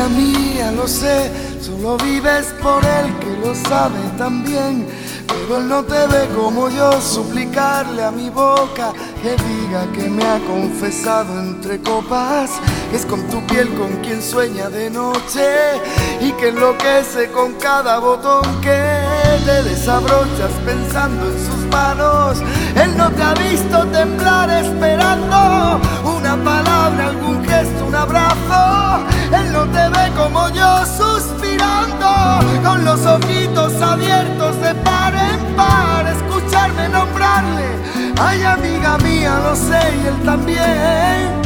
mía, lo sé, solo vives por él que lo sabe también. Pero él no te ve como yo, suplicarle a mi boca que diga que me ha confesado entre copas, que es con tu piel con quien sueña de noche y que enloquece con cada botón que te desabrochas pensando en sus manos. Él no te ha visto temblar esperando una palabra, algún gesto, un abrazo. Él no te ve como yo suspirando con los ojitos abiertos de par en par, escucharme nombrarle. Ay, amiga mía, lo sé, y él también.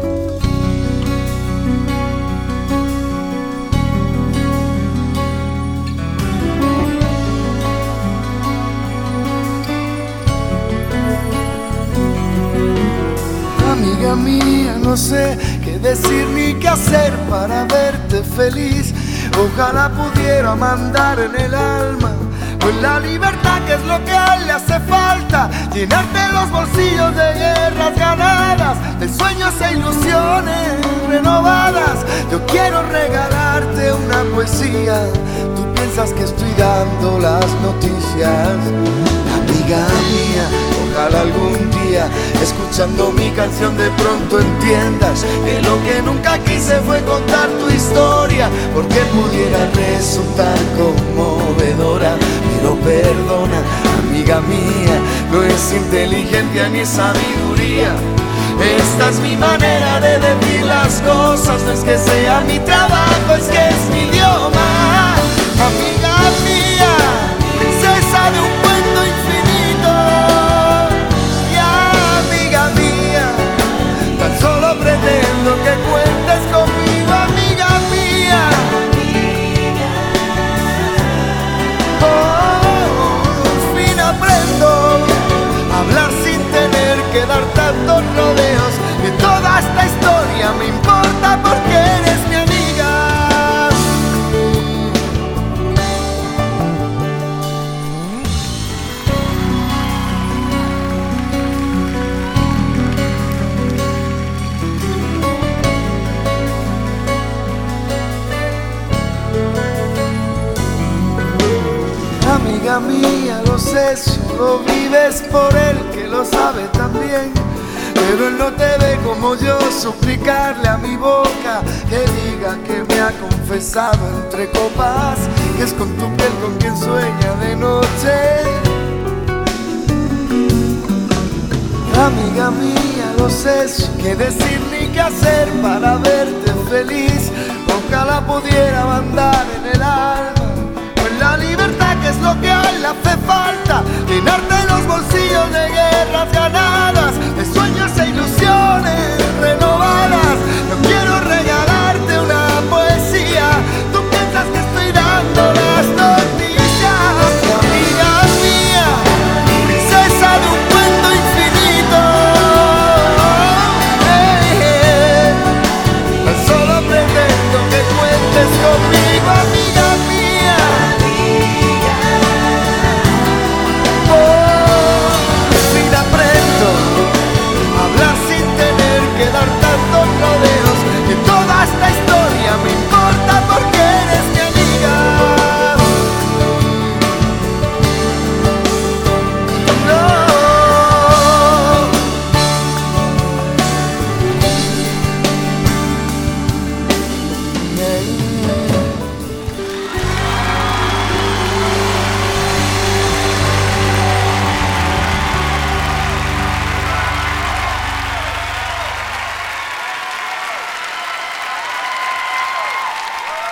Amiga mía, no sé qué decir ni qué hacer para verte feliz. Ojalá pudiera mandar en el alma o en la libertad, que es lo que a él le hace falta, llenarte los bolsillos de guerras ganadas, de sueños e ilusiones renovadas. Yo quiero regalarte una poesía, tú piensas que estoy dando las noticias. Amiga mía, ojalá algún día, escuchando mi canción, de pronto entiendas que lo que nunca quise fue contar tu historia, porque pudiera resultar conmovedora. Pero perdona, amiga mía, no es inteligencia ni sabiduría. Esta es mi manera de decir las cosas, no es que sea mi trabajo, es que es mi idioma. Amiga mía, princesa de un cuento infinito. Y amiga mía, tan solo pretendo que cuentes conmigo, amiga mía. Por fin aprendo a hablar sin tener que dar tantos rodeos, y toda esta historia me importa porque eres mi amiga. Amiga mía, lo sé, solo vives por él que lo sabe también. Pero él no te ve como yo, suplicarle a mi boca que diga que me ha confesado entre copas, que es con tu piel con quien sueña de noche. Amiga mía, lo sé, qué decir ni qué hacer para verte feliz. Ojalá pudiera mandar en el alma o en la libertad, que es lo que a él le hace falta, llenarte los bolsillos de guerras ganadas, de sueños e ilusiones renovadas. Yo quiero regalarte una poesía, tú piensas que estoy dando las noticias. Amiga mía, princesa de un cuento infinito. Tan solo pretendo que cuentes conmigo.